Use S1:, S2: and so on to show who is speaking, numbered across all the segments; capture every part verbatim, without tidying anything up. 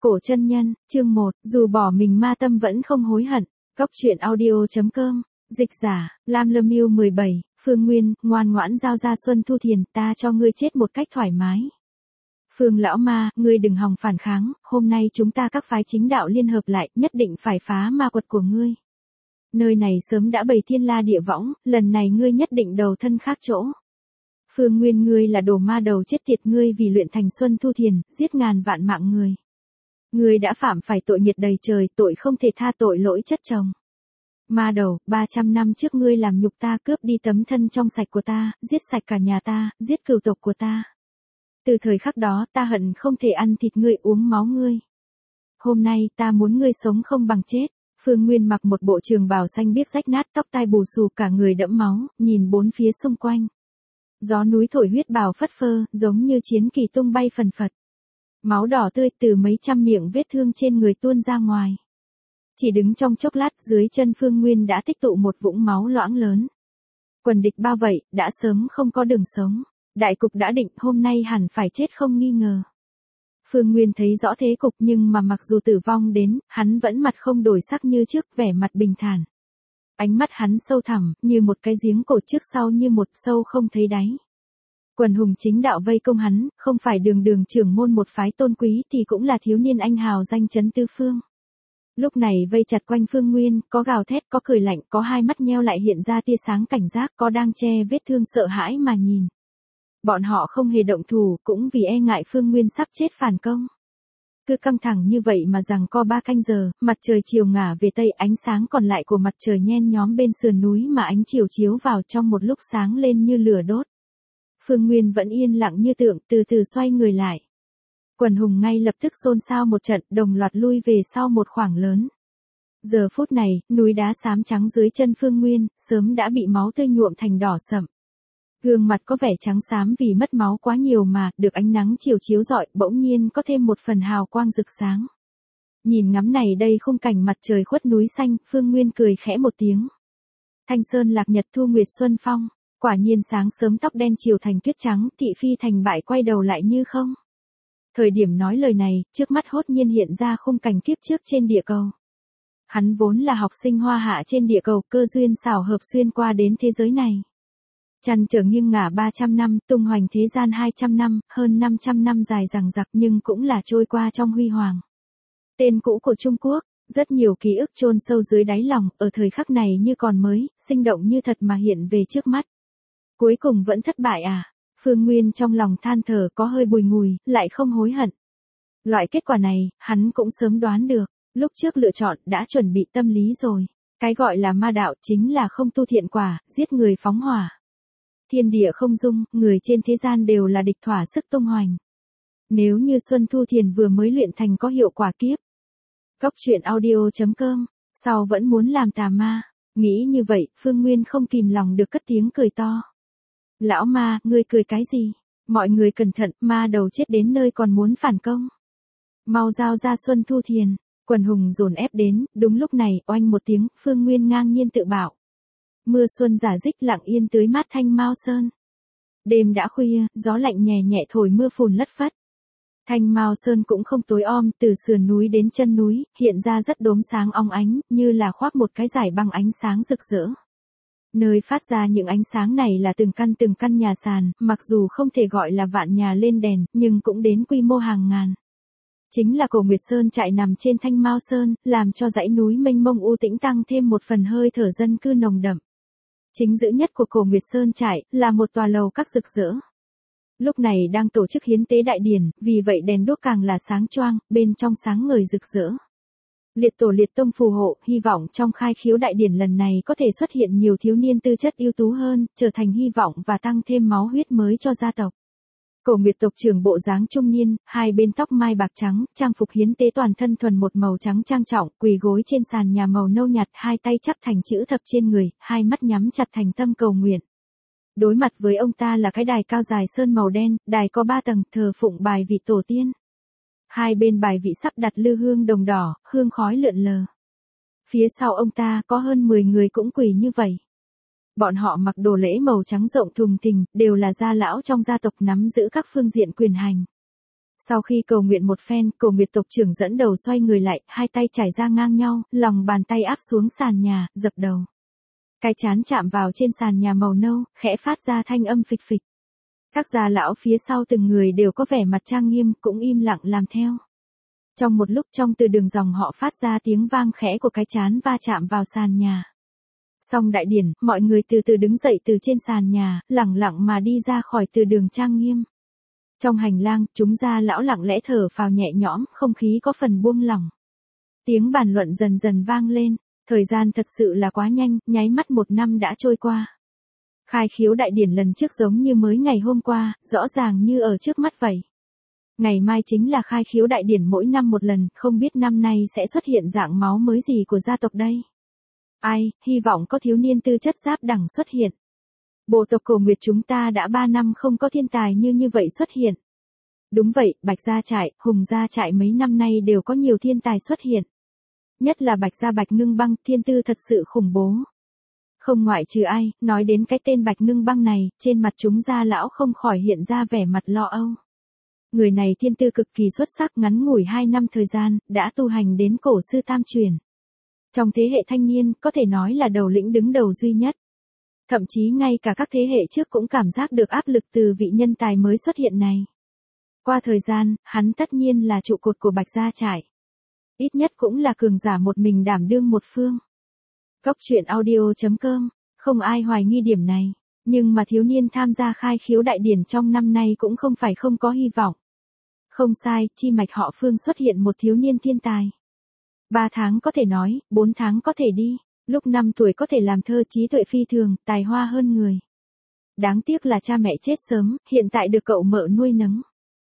S1: Cổ chân nhân, chương một, dù bỏ mình ma tâm vẫn không hối hận. Góc truyện audio.com, dịch giả, Lam Lâm Yêu mười bảy, Phương Nguyên, ngoan ngoãn giao ra Xuân Thu Thiền, ta cho ngươi chết một cách thoải mái. Phương lão ma, ngươi đừng hòng phản kháng, hôm nay chúng ta các phái chính đạo liên hợp lại, nhất định phải phá ma quật của ngươi. Nơi này sớm đã bày thiên la địa võng, lần này ngươi nhất định đầu thân khác chỗ. Phương Nguyên, ngươi là đồ ma đầu chết tiệt, ngươi vì luyện thành Xuân Thu Thiền, giết ngàn vạn mạng người. Ngươi đã phạm phải tội nghiệt đầy trời, tội không thể tha, tội lỗi chất chồng. Ma đầu, ba trăm năm trước ngươi làm nhục ta, cướp đi tấm thân trong sạch của ta, giết sạch cả nhà ta, giết cửu tộc của ta. Từ thời khắc đó, ta hận không thể ăn thịt ngươi, uống máu ngươi. Hôm nay, ta muốn ngươi sống không bằng chết. Phương Nguyên mặc một bộ trường bào xanh biếc rách nát, tóc tai bù xù, cả người đẫm máu, nhìn bốn phía xung quanh. Gió núi thổi huyết bào phất phơ, giống như chiến kỳ tung bay phần phật. Máu đỏ tươi từ mấy trăm miệng vết thương trên người tuôn ra ngoài. Chỉ đứng trong chốc lát, dưới chân Phương Nguyên đã tích tụ một vũng máu loãng lớn. Quần địch bao vây, đã sớm không có đường sống. Đại cục đã định, hôm nay hẳn phải chết không nghi ngờ. Phương Nguyên thấy rõ thế cục, nhưng mà mặc dù tử vong đến, hắn vẫn mặt không đổi sắc như trước, vẻ mặt bình thản. Ánh mắt hắn sâu thẳm, như một cái giếng cổ, trước sau như một, sâu không thấy đáy. Quần hùng chính đạo vây công hắn, không phải đường đường trưởng môn một phái tôn quý thì cũng là thiếu niên anh hào danh chấn tứ phương. Lúc này vây chặt quanh Phương Nguyên, có gào thét, có cười lạnh, có hai mắt nheo lại hiện ra tia sáng cảnh giác, có đang che vết thương sợ hãi mà nhìn. Bọn họ không hề động thủ, cũng vì e ngại Phương Nguyên sắp chết phản công. Cứ căng thẳng như vậy mà rằng co ba canh giờ, mặt trời chiều ngả về tây, ánh sáng còn lại của mặt trời nhen nhóm bên sườn núi mà ánh chiều chiếu vào trong một lúc sáng lên như lửa đốt. Phương Nguyên vẫn yên lặng như tượng, từ từ xoay người lại. Quần hùng ngay lập tức xôn xao một trận, đồng loạt lui về sau một khoảng lớn. Giờ phút này, núi đá xám trắng dưới chân Phương Nguyên, sớm đã bị máu tươi nhuộm thành đỏ sậm. Gương mặt có vẻ trắng xám vì mất máu quá nhiều mà, được ánh nắng chiều chiếu rọi, bỗng nhiên có thêm một phần hào quang rực sáng. Nhìn ngắm này đây khung cảnh mặt trời khuất núi xanh, Phương Nguyên cười khẽ một tiếng. Thanh sơn lạc nhật thu nguyệt xuân phong, quả nhiên sáng sớm tóc đen chiều thành tuyết trắng, thị phi thành bại quay đầu lại như không. Thời điểm nói lời này, trước mắt hốt nhiên hiện ra khung cảnh kiếp trước trên địa cầu. Hắn vốn là học sinh hoa hạ trên địa cầu, cơ duyên xảo hợp xuyên qua đến thế giới này. Chăn trở nghiêng ngả ba trăm năm, tung hoành thế gian hai trăm năm, hơn năm trăm năm dài dằng dặc nhưng cũng là trôi qua trong huy hoàng. Tên cũ của Trung Quốc, rất nhiều ký ức chôn sâu dưới đáy lòng, ở thời khắc này như còn mới, sinh động như thật mà hiện về trước mắt. Cuối cùng vẫn thất bại à? Phương Nguyên trong lòng than thở, có hơi bùi ngùi, lại không hối hận. Loại kết quả này, hắn cũng sớm đoán được, lúc trước lựa chọn đã chuẩn bị tâm lý rồi. Cái gọi là ma đạo chính là không tu thiện quả, giết người phóng hỏa. Thiên địa không dung, người trên thế gian đều là địch thỏa sức tung hoành. Nếu như Xuân Thu Thiền vừa mới luyện thành có hiệu quả kiếp. Góc truyện audio.com, sau vẫn muốn làm tà ma. Nghĩ như vậy, Phương Nguyên không kìm lòng được cất tiếng cười to. Lão ma, ngươi cười cái gì? Mọi người cẩn thận, ma đầu chết đến nơi còn muốn phản công. Mau giao ra Xuân Thu Thiền. Quần hùng dồn ép đến, đúng lúc này, oanh một tiếng, Phương Nguyên ngang nhiên tự bảo. Mưa xuân giả dích lặng yên tưới mát Thanh Mao Sơn. Đêm đã khuya, gió lạnh nhẹ nhẹ thổi mưa phùn lất phất. Thanh Mao Sơn cũng không tối om, từ sườn núi đến chân núi, hiện ra rất đốm sáng óng ánh, như là khoác một cái dải băng ánh sáng rực rỡ. Nơi phát ra những ánh sáng này là từng căn từng căn nhà sàn, mặc dù không thể gọi là vạn nhà lên đèn, nhưng cũng đến quy mô hàng ngàn. Chính là Cổ Nguyệt Sơn trại nằm trên Thanh Mao Sơn, làm cho dãy núi mênh mông u tĩnh tăng thêm một phần hơi thở dân cư nồng đậm. Chính giữa nhất của Cổ Nguyệt Sơn trại, là một tòa lầu các rực rỡ. Lúc này đang tổ chức hiến tế đại điển, vì vậy đèn đuốc càng là sáng choang, bên trong sáng ngời rực rỡ. Liệt tổ liệt tông phù hộ, hy vọng trong khai khiếu đại điển lần này có thể xuất hiện nhiều thiếu niên tư chất ưu tú hơn, trở thành hy vọng và tăng thêm máu huyết mới cho gia tộc. Cổ Nguyệt tộc trưởng bộ dáng trung niên, hai bên tóc mai bạc trắng, trang phục hiến tế toàn thân thuần một màu trắng trang trọng, quỳ gối trên sàn nhà màu nâu nhạt, hai tay chắp thành chữ thập trên người, hai mắt nhắm chặt thành tâm cầu nguyện. Đối mặt với ông ta là cái đài cao dài sơn màu đen, đài có ba tầng, thờ phụng bài vị tổ tiên. Hai bên bài vị sắp đặt lư hương đồng đỏ, hương khói lượn lờ. Phía sau ông ta có hơn mười người cũng quỳ như vậy. Bọn họ mặc đồ lễ màu trắng rộng thùng thình, đều là gia lão trong gia tộc nắm giữ các phương diện quyền hành. Sau khi cầu nguyện một phen, Cổ Nguyệt tộc trưởng dẫn đầu xoay người lại, hai tay trải ra ngang nhau, lòng bàn tay áp xuống sàn nhà, dập đầu. Cái trán chạm vào trên sàn nhà màu nâu, khẽ phát ra thanh âm phịch phịch. Các già lão phía sau từng người đều có vẻ mặt trang nghiêm, cũng im lặng làm theo. Trong một lúc trong từ đường dòng họ phát ra tiếng vang khẽ của cái trán va chạm vào sàn nhà. Xong đại điển, mọi người từ từ đứng dậy từ trên sàn nhà, lẳng lặng mà đi ra khỏi từ đường trang nghiêm. Trong hành lang, chúng già lão lặng lẽ thở phào nhẹ nhõm, không khí có phần buông lỏng. Tiếng bàn luận dần dần vang lên, thời gian thật sự là quá nhanh, nháy mắt một năm đã trôi qua. Khai khiếu đại điển lần trước giống như mới ngày hôm qua, rõ ràng như ở trước mắt vậy. Ngày mai chính là khai khiếu đại điển mỗi năm một lần, không biết năm nay sẽ xuất hiện dạng máu mới gì của gia tộc đây. Ai, hy vọng có thiếu niên tư chất giáp đẳng xuất hiện. Bộ tộc Cổ Nguyệt chúng ta đã ba năm không có thiên tài như như vậy xuất hiện. Đúng vậy, Bạch Gia Trại, Hùng Gia Trại mấy năm nay đều có nhiều thiên tài xuất hiện. Nhất là Bạch Gia Bạch Ngưng Băng, thiên tư thật sự khủng bố. Không ngoại trừ ai, nói đến cái tên Bạch Ngưng Băng này, trên mặt chúng gia lão không khỏi hiện ra vẻ mặt lo âu. Người này thiên tư cực kỳ xuất sắc, ngắn ngủi hai năm thời gian, đã tu hành đến cổ sư tam truyền. Trong thế hệ thanh niên, có thể nói là đầu lĩnh đứng đầu duy nhất. Thậm chí ngay cả các thế hệ trước cũng cảm giác được áp lực từ vị nhân tài mới xuất hiện này. Qua thời gian, hắn tất nhiên là trụ cột của Bạch Gia Trại. Ít nhất cũng là cường giả một mình đảm đương một phương. Cốc truyện audio chấm com, không ai hoài nghi điểm này. Nhưng mà thiếu niên tham gia khai khiếu đại điển trong năm nay cũng không phải không có hy vọng. Không sai, chi mạch họ Phương xuất hiện một thiếu niên thiên tài. Ba tháng có thể nói, bốn tháng có thể đi. Lúc năm tuổi có thể làm thơ, trí tuệ phi thường, tài hoa hơn người. Đáng tiếc là cha mẹ chết sớm, hiện tại được cậu mợ nuôi nấng.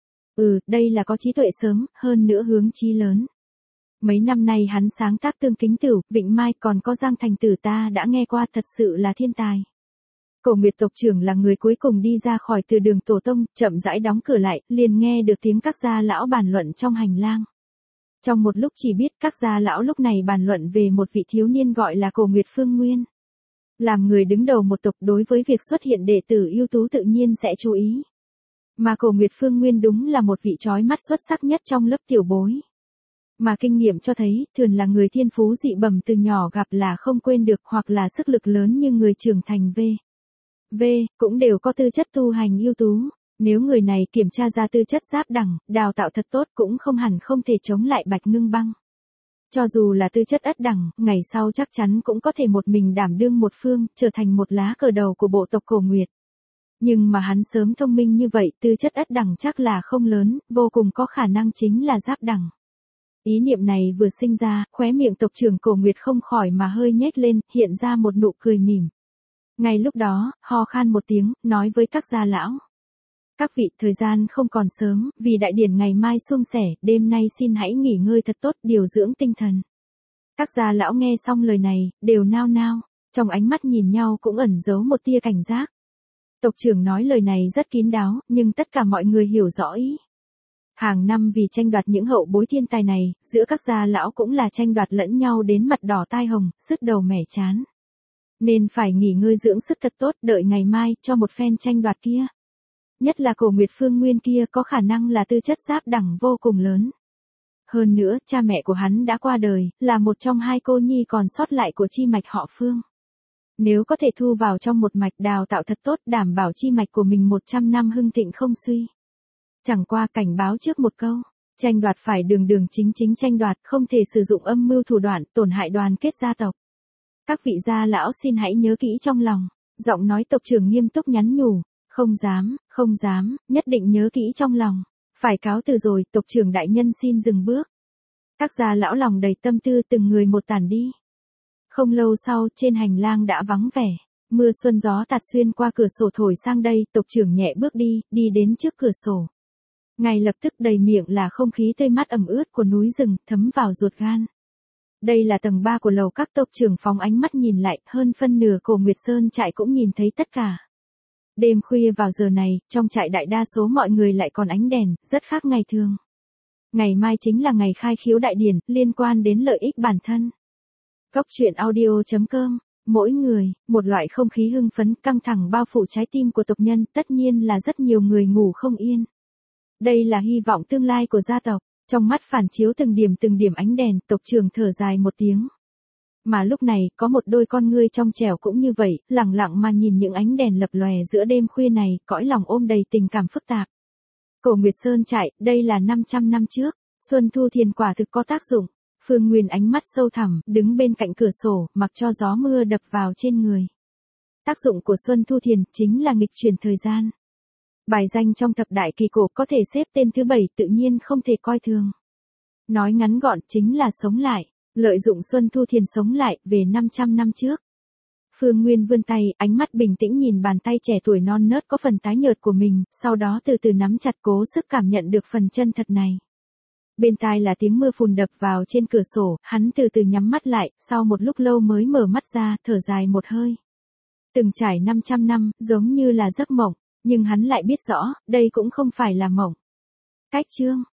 S1: Ừ, đây là có trí tuệ sớm, hơn nữa hướng chí lớn. Mấy năm nay hắn sáng tác Tương Kính Tửu, Vịnh Mai, còn có Giang Thành Tử ta đã nghe qua, thật sự là thiên tài. Cổ Nguyệt tộc trưởng là người cuối cùng đi ra khỏi từ đường tổ tông, chậm rãi đóng cửa lại, liền nghe được tiếng các gia lão bàn luận trong hành lang. Trong một lúc chỉ biết các gia lão lúc này bàn luận về một vị thiếu niên gọi là Cổ Nguyệt Phương Nguyên. Làm người đứng đầu một tộc, đối với việc xuất hiện đệ tử ưu tú tự nhiên sẽ chú ý. Mà Cổ Nguyệt Phương Nguyên đúng là một vị chói mắt xuất sắc nhất trong lớp tiểu bối. Mà kinh nghiệm cho thấy, thường là người thiên phú dị bẩm từ nhỏ gặp là không quên được, hoặc là sức lực lớn như người trưởng thành V. V, cũng đều có tư chất tu hành ưu tú. Nếu người này kiểm tra ra tư chất giáp đẳng, đào tạo thật tốt cũng không hẳn không thể chống lại Bạch Ngưng Băng. Cho dù là tư chất ất đẳng, ngày sau chắc chắn cũng có thể một mình đảm đương một phương, trở thành một lá cờ đầu của bộ tộc Cổ Nguyệt. Nhưng mà hắn sớm thông minh như vậy, tư chất ất đẳng chắc là không lớn, vô cùng có khả năng chính là giáp đẳng. Ý niệm này vừa sinh ra, khóe miệng tộc trưởng Cổ Nguyệt không khỏi mà hơi nhếch lên, hiện ra một nụ cười mỉm. Ngay lúc đó, ho khan một tiếng, nói với các gia lão. Các vị, thời gian không còn sớm, vì đại điển ngày mai suôn sẻ, đêm nay xin hãy nghỉ ngơi thật tốt, điều dưỡng tinh thần. Các gia lão nghe xong lời này, đều nao nao, trong ánh mắt nhìn nhau cũng ẩn giấu một tia cảnh giác. Tộc trưởng nói lời này rất kín đáo, nhưng tất cả mọi người hiểu rõ ý. Hàng năm vì tranh đoạt những hậu bối thiên tài này, giữa các gia lão cũng là tranh đoạt lẫn nhau đến mặt đỏ tai hồng, sứt đầu mẻ chán. Nên phải nghỉ ngơi dưỡng sức thật tốt, đợi ngày mai, cho một phen tranh đoạt kia. Nhất là Cổ Nguyệt Phương Nguyên kia có khả năng là tư chất giáp đẳng vô cùng lớn. Hơn nữa, cha mẹ của hắn đã qua đời, là một trong hai cô nhi còn sót lại của chi mạch họ Phương. Nếu có thể thu vào trong một mạch đào tạo thật tốt, đảm bảo chi mạch của mình một trăm năm hưng thịnh không suy. Chẳng qua cảnh báo trước một câu, tranh đoạt phải đường đường chính chính tranh đoạt, không thể sử dụng âm mưu thủ đoạn, tổn hại đoàn kết gia tộc. Các vị gia lão xin hãy nhớ kỹ trong lòng, giọng nói tộc trưởng nghiêm túc nhắn nhủ, không dám, không dám, nhất định nhớ kỹ trong lòng, phải cáo từ rồi, tộc trưởng đại nhân xin dừng bước. Các gia lão lòng đầy tâm tư từng người một tản đi. Không lâu sau, trên hành lang đã vắng vẻ, mưa xuân gió tạt xuyên qua cửa sổ thổi sang đây, tộc trưởng nhẹ bước đi, đi đến trước cửa sổ. Ngay lập tức đầy miệng là không khí tươi mát ẩm ướt của núi rừng, thấm vào ruột gan. Đây là tầng ba của lầu các, tộc trưởng phóng ánh mắt nhìn lại, hơn phân nửa Cổ Nguyệt Sơn trại cũng nhìn thấy tất cả. Đêm khuya vào giờ này, trong trại đại đa số mọi người lại còn ánh đèn, rất khác ngày thường. Ngày mai chính là ngày khai khiếu đại điển, liên quan đến lợi ích bản thân. Cốc truyện audio chấm com, mỗi người, một loại không khí hưng phấn, căng thẳng bao phủ trái tim của tộc nhân, tất nhiên là rất nhiều người ngủ không yên. Đây là hy vọng tương lai của gia tộc. Trong mắt phản chiếu từng điểm từng điểm ánh đèn, tộc trưởng thở dài một tiếng. Mà lúc này, có một đôi con ngươi trong trẻo cũng như vậy, lặng lặng mà nhìn những ánh đèn lập lòe giữa đêm khuya này, cõi lòng ôm đầy tình cảm phức tạp. Cổ Nguyệt Sơn trại, đây là năm trăm năm trước, Xuân Thu Thiền quả thực có tác dụng. Phương Nguyên ánh mắt sâu thẳm, đứng bên cạnh cửa sổ, mặc cho gió mưa đập vào trên người. Tác dụng của Xuân Thu Thiền chính là nghịch chuyển thời gian. Bài danh trong thập đại kỳ cổ có thể xếp tên thứ bảy, tự nhiên không thể coi thường. Nói ngắn gọn chính là sống lại, lợi dụng Xuân Thu Thiền sống lại, về năm trăm năm trước. Phương Nguyên vươn tay, ánh mắt bình tĩnh nhìn bàn tay trẻ tuổi non nớt có phần tái nhợt của mình, sau đó từ từ nắm chặt, cố sức cảm nhận được phần chân thật này. Bên tai là tiếng mưa phùn đập vào trên cửa sổ, hắn từ từ nhắm mắt lại, sau một lúc lâu mới mở mắt ra, thở dài một hơi. Từng trải năm trăm năm, giống như là giấc mộng, nhưng hắn lại biết rõ, đây cũng không phải là mộng. Cách chương